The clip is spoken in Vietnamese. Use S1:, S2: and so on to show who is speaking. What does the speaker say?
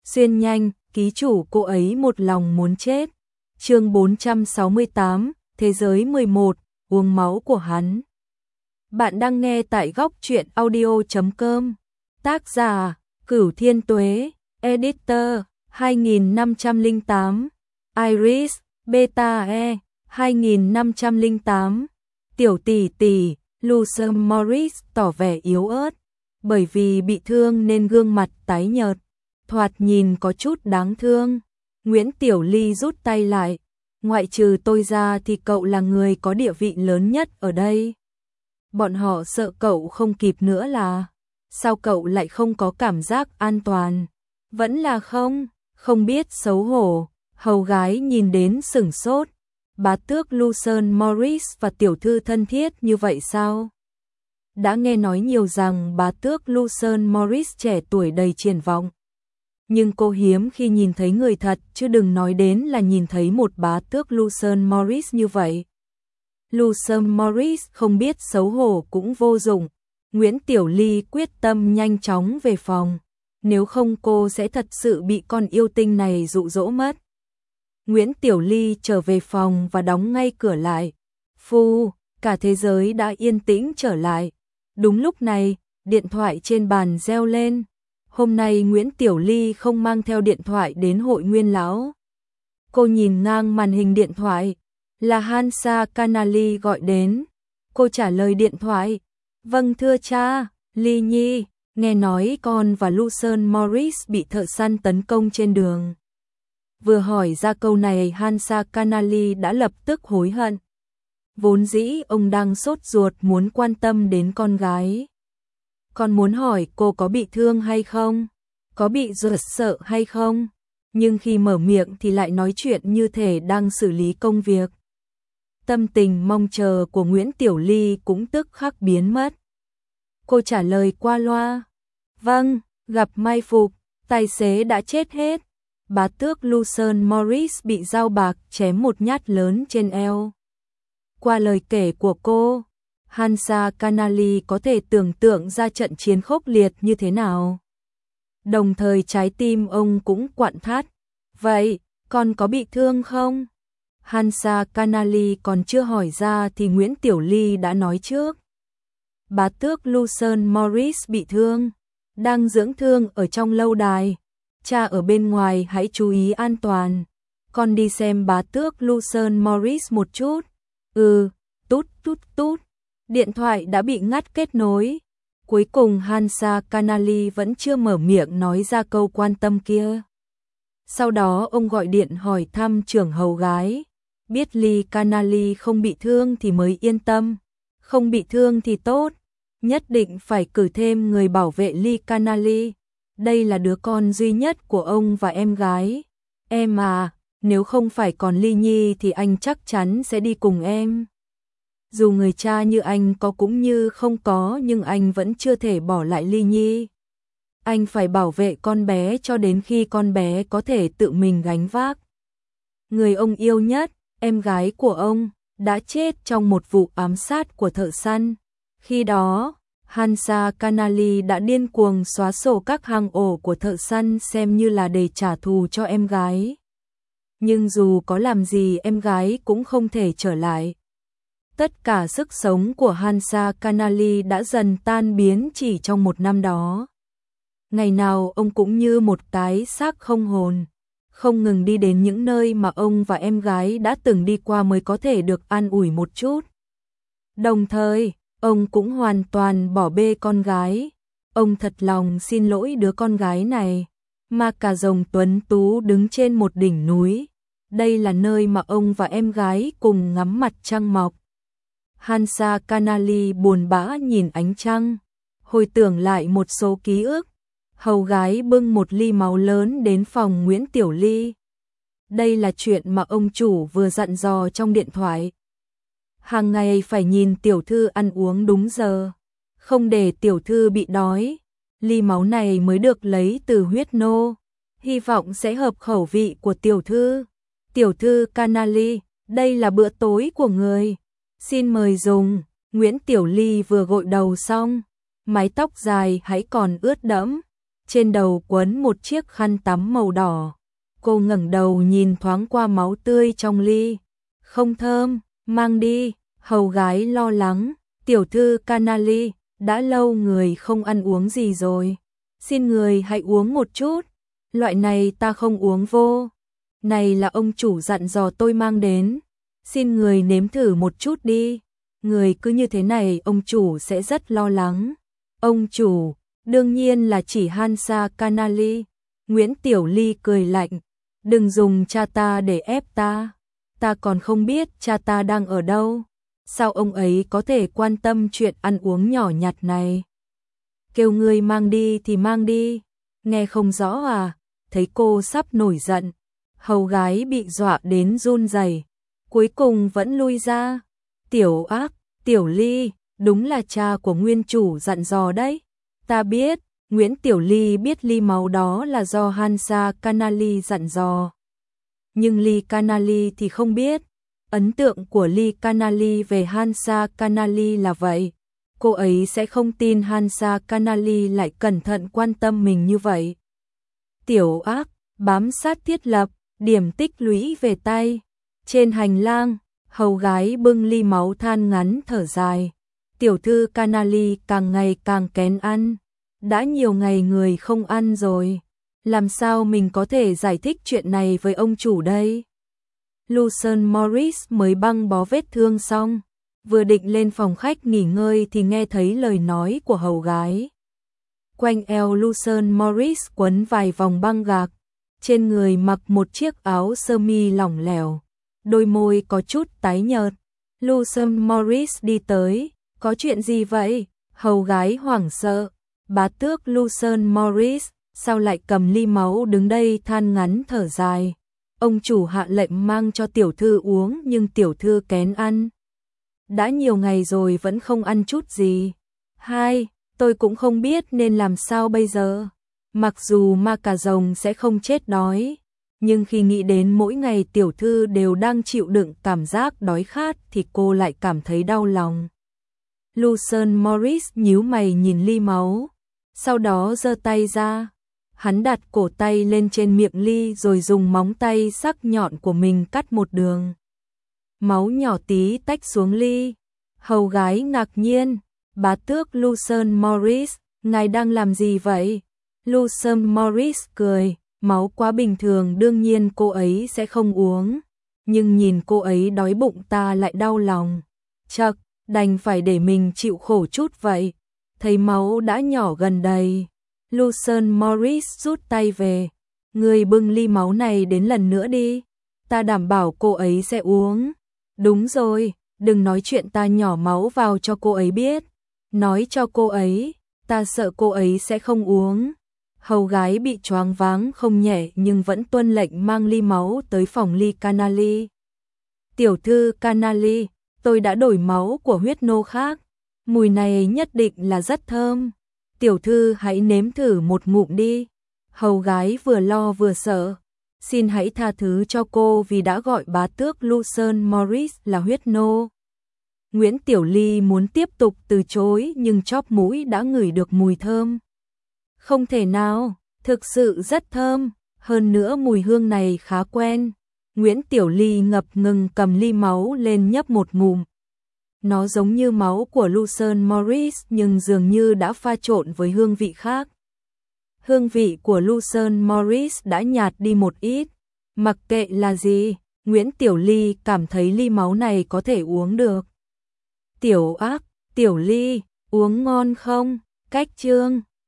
S1: Xuyên nhanh, ký chủ cô ấy một lòng muốn chết. Chương 468, Thế giới 11, uống máu của hắn. Bạn đang nghe tại góc truyện audio.com. Tác giả, Cửu Thiên Tuế, Editor, 2508, Iris, Beta E, 2508. Tiểu tỷ tỷ, Lucer Morris tỏ vẻ yếu ớt, bởi vì bị thương nên gương mặt tái nhợt, thoạt nhìn có chút đáng thương. Nguyễn Tiểu Ly rút tay lại, ngoại trừ tôi ra thì cậu là người có địa vị lớn nhất ở đây. Bọn họ sợ cậu không kịp nữa là, sao cậu lại không có cảm giác an toàn? Vẫn là không biết xấu hổ. Hầu gái nhìn đến sửng sốt. Bá tước Lucer Morris và tiểu thư thân thiết như vậy sao? Đã nghe nói nhiều rằng bá tước Lucer Morris trẻ tuổi đầy triển vọng. Nhưng cô hiếm khi nhìn thấy người thật, chứ đừng nói đến là nhìn thấy một bá tước Lucer Morris như vậy. Lucer Morris không biết xấu hổ cũng vô dụng. Nguyễn Tiểu Ly quyết tâm nhanh chóng về phòng, nếu không cô sẽ thật sự bị con yêu tinh này dụ dỗ mất. Nguyễn Tiểu Ly trở về phòng và đóng ngay cửa lại. Phu, cả thế giới đã yên tĩnh trở lại. Đúng lúc này, điện thoại trên bàn reo lên. Hôm nay Nguyễn Tiểu Ly không mang theo điện thoại đến hội Nguyên Lão. Cô nhìn ngang màn hình điện thoại, là Hansa Canali gọi đến. Cô trả lời điện thoại. Vâng thưa cha, Ly Nhi, nghe nói con và Lucer Morris bị thợ săn tấn công trên đường. Vừa hỏi ra câu này Hansa Canali đã lập tức hối hận. Vốn dĩ ông đang sốt ruột muốn quan tâm đến con gái. Con muốn hỏi cô có bị thương hay không? Có bị rợt sợ hay không? Nhưng khi mở miệng thì lại nói chuyện như thể đang xử lý công việc. Tâm tình mong chờ của Nguyễn Tiểu Ly cũng tức khắc biến mất. Cô trả lời qua loa. Vâng, gặp mai phục, tài xế đã chết hết. Bá tước Lucer Morris bị dao bạc chém một nhát lớn trên eo. Qua lời kể của cô, Hansa Canali có thể tưởng tượng ra trận chiến khốc liệt như thế nào. Đồng thời trái tim ông cũng quặn thắt. Vậy, con có bị thương không? Hansa Canali còn chưa hỏi ra thì Nguyễn Tiểu Ly đã nói trước. Bá tước Lucer Morris bị thương, đang dưỡng thương ở trong lâu đài. Cha ở bên ngoài hãy chú ý an toàn. Con đi xem bá tước Lucer Morris một chút. Tút tút tút. Điện thoại đã bị ngắt kết nối. Cuối cùng Hansa Canali vẫn chưa mở miệng nói ra câu quan tâm kia. Sau đó ông gọi điện hỏi thăm trưởng hầu gái. Biết Ly Canali không bị thương thì mới yên tâm. Không bị thương thì tốt. Nhất định phải cử thêm người bảo vệ Ly Canali. Đây là đứa con duy nhất của ông và em gái. Em à, nếu không phải còn Ly Nhi thì anh chắc chắn sẽ đi cùng em. Dù người cha như anh có cũng như không có, nhưng anh vẫn chưa thể bỏ lại Ly Nhi. Anh phải bảo vệ con bé cho đến khi con bé có thể tự mình gánh vác. Người ông yêu nhất, em gái của ông, đã chết trong một vụ ám sát của thợ săn. Khi đó, Hansa Canali đã điên cuồng xóa sổ các hang ổ của thợ săn xem như là để trả thù cho em gái. Nhưng dù có làm gì em gái cũng không thể trở lại. Tất cả sức sống của Hansa Canali đã dần tan biến chỉ trong một năm đó. Ngày nào ông cũng như một cái xác không hồn, không ngừng đi đến những nơi mà ông và em gái đã từng đi qua mới có thể được an ủi một chút. Đồng thời, ông cũng hoàn toàn bỏ bê con gái. Ông thật lòng xin lỗi đứa con gái này. Mà cả rồng tuấn tú đứng trên một đỉnh núi. Đây là nơi mà ông và em gái cùng ngắm mặt trăng mọc. Hansa Canali buồn bã nhìn ánh trăng, hồi tưởng lại một số ký ức. Hầu gái bưng một ly máu lớn đến phòng Nguyễn Tiểu Ly. Đây là chuyện mà ông chủ vừa dặn dò trong điện thoại. Hàng ngày phải nhìn tiểu thư ăn uống đúng giờ, không để tiểu thư bị đói. Ly máu này mới được lấy từ huyết nô, hy vọng sẽ hợp khẩu vị của tiểu thư. Tiểu thư Canali, đây là bữa tối của người. Xin mời dùng. Nguyễn Tiểu Ly vừa gội đầu xong, mái tóc dài hãy còn ướt đẫm. trên đầu quấn một chiếc khăn tắm màu đỏ. Cô ngẩng đầu nhìn thoáng qua máu tươi trong ly. Không thơm, mang đi. Hầu gái lo lắng. Tiểu thư Canali, đã lâu người không ăn uống gì rồi. Xin người hãy uống một chút. Loại này ta không uống vô. Này là ông chủ dặn dò tôi mang đến. Xin người nếm thử một chút đi. Người cứ như thế này ông chủ sẽ rất lo lắng. Ông chủ, đương nhiên là chỉ Hansa Canali. Nguyễn Tiểu Ly cười lạnh. Đừng dùng cha ta để ép ta. Ta còn không biết cha ta đang ở đâu. Sao ông ấy có thể quan tâm chuyện ăn uống nhỏ nhặt này? Kêu người mang đi thì mang đi. Nghe không rõ à? Thấy cô sắp nổi giận. Hầu gái bị dọa đến run rẩy, cuối cùng vẫn lui ra. Tiểu ác, Tiểu Ly, đúng là cha của nguyên chủ dặn dò đấy. Ta biết, Nguyễn Tiểu Ly biết ly máu đó là do Hansa Canali dặn dò. Nhưng Ly Canali thì không biết. Ấn tượng của Ly Canali về Hansa Canali là vậy. Cô ấy sẽ không tin Hansa Canali lại cẩn thận quan tâm mình như vậy. Tiểu ác, bám sát thiết lập, điểm tích lũy về tay. Trên hành lang, hầu gái bưng ly máu than ngắn thở dài. Tiểu thư Canali càng ngày càng kén ăn. Đã nhiều ngày người không ăn rồi. Làm sao mình có thể giải thích chuyện này với ông chủ đây? Lucien Morris mới băng bó vết thương xong. Vừa định lên phòng khách nghỉ ngơi thì nghe thấy lời nói của hầu gái. Quanh eo Lucien Morris quấn vài vòng băng gạc. Trên người mặc một chiếc áo sơ mi lỏng lẻo. Đôi môi có chút tái nhợt. Lucien Morris đi tới. Có chuyện gì vậy? Hầu gái hoảng sợ. Bá tước Lucien Morris, sao lại cầm ly máu đứng đây than ngắn thở dài. Ông chủ hạ lệnh mang cho tiểu thư uống nhưng tiểu thư kén ăn. Đã nhiều ngày rồi vẫn không ăn chút gì. Hai, tôi cũng không biết nên làm sao bây giờ. Mặc dù ma cà rồng sẽ không chết đói, nhưng khi nghĩ đến mỗi ngày tiểu thư đều đang chịu đựng cảm giác đói khát thì cô lại cảm thấy đau lòng. Lucien Morris nhíu mày nhìn ly máu, sau đó giơ tay ra. Hắn đặt cổ tay lên trên miệng ly rồi dùng móng tay sắc nhọn của mình cắt một đường. Máu nhỏ tí tách xuống ly. Hầu gái ngạc nhiên. Bá tước Lucien Morris, ngài đang làm gì vậy? Lucien Morris cười. Máu quá bình thường đương nhiên cô ấy sẽ không uống. Nhưng nhìn cô ấy đói bụng ta lại đau lòng. Chậc, đành phải để mình chịu khổ chút vậy. Thấy máu đã nhỏ gần đầy. Lucien Morris rút tay về. Người bưng ly máu này đến lần nữa đi. Ta đảm bảo cô ấy sẽ uống. Đúng rồi, đừng nói chuyện ta nhỏ máu vào cho cô ấy biết. Nói cho cô ấy, ta sợ cô ấy sẽ không uống. Hầu gái bị choáng váng không nhẹ nhưng vẫn tuân lệnh mang ly máu tới phòng Ly Canali. Tiểu thư Canali, tôi đã đổi máu của huyết nô khác. Mùi này nhất định là rất thơm. Tiểu thư hãy nếm thử một ngụm đi. Hầu gái vừa lo vừa sợ. Xin hãy tha thứ cho cô vì đã gọi bá tước Lucien Morris là huyết nô. Nguyễn Tiểu Ly muốn tiếp tục từ chối nhưng chóp mũi đã ngửi được mùi thơm. Không thể nào, thực sự rất thơm, hơn nữa mùi hương này khá quen. Nguyễn Tiểu Ly ngập ngừng cầm ly máu lên nhấp một ngụm. Nó giống như máu của Lucien Morris nhưng dường như đã pha trộn với hương vị khác. Hương vị của Lucien Morris đã nhạt đi một ít. Mặc kệ là gì, Nguyễn Tiểu Ly cảm thấy ly máu này có thể uống được. Tiểu ác, Tiểu Ly, uống ngon không? Cách chương